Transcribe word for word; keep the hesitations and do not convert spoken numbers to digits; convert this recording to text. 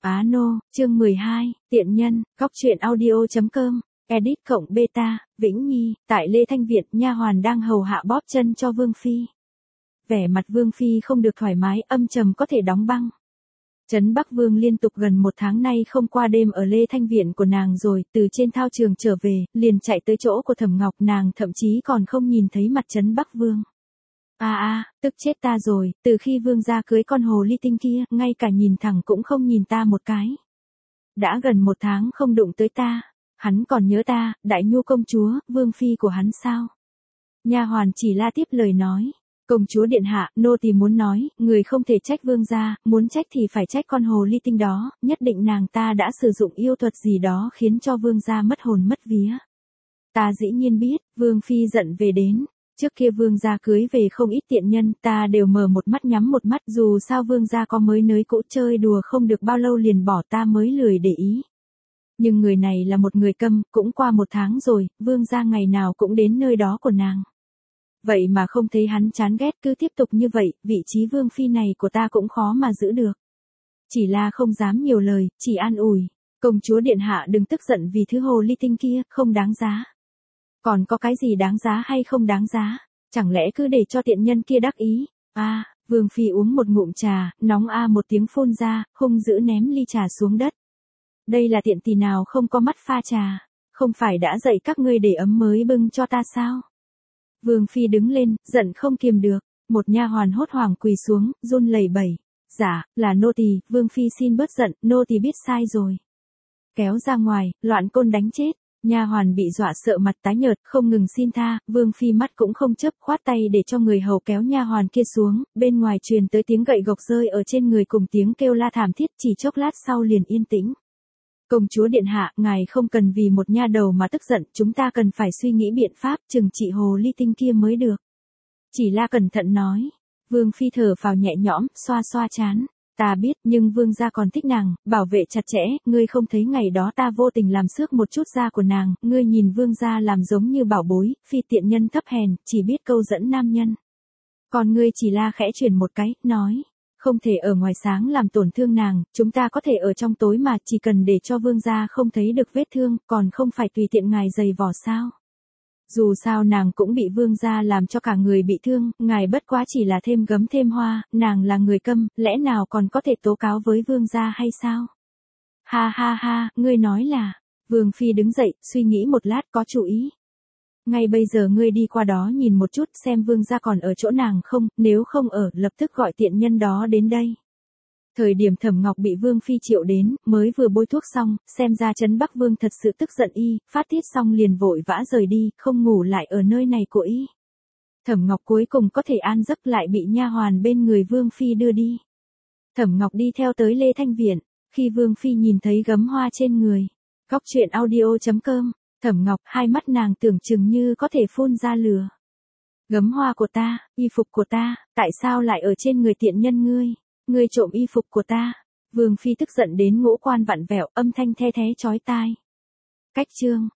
Á nô, chương mười hai, tiện nhân, góc truyện audio chấm com, edit cộng beta, Vĩnh Nhi, tại Lê Thanh Viện, nha hoàn đang hầu hạ bóp chân cho Vương Phi. Vẻ mặt Vương Phi không được thoải mái, âm trầm có thể đóng băng. Trấn Bắc Vương liên tục gần một tháng nay không qua đêm ở Lê Thanh Viện của nàng rồi, từ trên thao trường trở về, liền chạy tới chỗ của Thẩm Ngọc, nàng thậm chí còn không nhìn thấy mặt Trấn Bắc Vương. A a, tức chết ta rồi, từ khi Vương gia cưới con hồ ly tinh kia, ngay cả nhìn thẳng cũng không nhìn ta một cái. Đã gần một tháng không đụng tới ta, hắn còn nhớ ta, Đại Nhu công chúa, Vương Phi của hắn sao? Nha hoàn chỉ la tiếp lời nói. Công chúa điện hạ, nô tỳ muốn nói, người không thể trách Vương gia, muốn trách thì phải trách con hồ ly tinh đó, nhất định nàng ta đã sử dụng yêu thuật gì đó khiến cho Vương gia mất hồn mất vía. Ta dĩ nhiên biết, Vương Phi giận về đến. Trước kia Vương gia cưới về không ít tiện nhân, ta đều mở một mắt nhắm một mắt, dù sao Vương gia có mới nới cũ chơi đùa không được bao lâu liền bỏ, ta mới lười để ý. Nhưng người này là một người câm, cũng qua một tháng rồi, Vương gia ngày nào cũng đến nơi đó của nàng. Vậy mà không thấy hắn chán ghét, cứ tiếp tục như vậy, vị trí Vương Phi này của ta cũng khó mà giữ được. Chỉ là không dám nhiều lời, chỉ an ủi. Công chúa điện hạ đừng tức giận vì thứ hồ ly tinh kia, không đáng giá. Còn có cái gì đáng giá hay không đáng giá? Chẳng lẽ cứ để cho tiện nhân kia đắc ý? A, à, Vương Phi uống một ngụm trà, nóng a một tiếng phun ra, hung dữ ném ly trà xuống đất. Đây là tiện tỳ nào không có mắt pha trà, không phải đã dạy các ngươi để ấm mới bưng cho ta sao? Vương Phi đứng lên, giận không kiềm được, một nha hoàn hốt hoảng quỳ xuống, run lẩy bẩy. Dạ, là nô tỳ, Vương Phi xin bớt giận, nô tỳ biết sai rồi. Kéo ra ngoài, loạn côn đánh chết. Nha hoàn bị dọa sợ mặt tái nhợt, không ngừng xin tha, Vương Phi mắt cũng không chớp, khoát tay để cho người hầu kéo nha hoàn kia xuống, bên ngoài truyền tới tiếng gậy gộc rơi ở trên người cùng tiếng kêu la thảm thiết, chỉ chốc lát sau liền yên tĩnh. Công chúa điện hạ, ngài không cần vì một nha đầu mà tức giận, chúng ta cần phải suy nghĩ biện pháp trừng trị hồ ly tinh kia mới được. Chỉ la cẩn thận nói. Vương Phi thở phào nhẹ nhõm, xoa xoa trán. Ta biết, nhưng Vương gia còn thích nàng, bảo vệ chặt chẽ, ngươi không thấy ngày đó ta vô tình làm xước một chút da của nàng, ngươi nhìn Vương gia làm giống như bảo bối, Phi tiện nhân thấp hèn, chỉ biết câu dẫn nam nhân. Còn ngươi chỉ la khẽ chuyển một cái, nói, không thể ở ngoài sáng làm tổn thương nàng, chúng ta có thể ở trong tối mà, chỉ cần để cho Vương gia không thấy được vết thương, còn không phải tùy tiện ngài giày vò sao. Dù sao nàng cũng bị Vương gia làm cho cả người bị thương, ngài bất quá chỉ là thêm gấm thêm hoa, nàng là người câm, lẽ nào còn có thể tố cáo với Vương gia hay sao? Ha ha ha, ngươi nói là, Vương Phi đứng dậy, suy nghĩ một lát có chủ ý. Ngay bây giờ ngươi đi qua đó nhìn một chút xem Vương gia còn ở chỗ nàng không, nếu không ở, lập tức gọi tiện nhân đó đến đây. Thời điểm Thẩm Ngọc bị Vương Phi triệu đến, mới vừa bôi thuốc xong, xem ra Trấn Bắc Vương thật sự tức giận y, phát tiết xong liền vội vã rời đi, không ngủ lại ở nơi này của y. Thẩm Ngọc cuối cùng có thể an giấc lại bị nha hoàn bên người Vương Phi đưa đi. Thẩm Ngọc đi theo tới Lê Thanh Viện, khi Vương Phi nhìn thấy gấm hoa trên người. Góc truyện audio chấm com, Thẩm Ngọc, hai mắt nàng tưởng chừng như có thể phun ra lửa. Gấm hoa của ta, y phục của ta, tại sao lại ở trên người tiện nhân ngươi? Ngươi trộm y phục của ta. Vương Phi tức giận đến ngũ quan vặn vẹo, âm thanh the thé chói tai. Cách chương.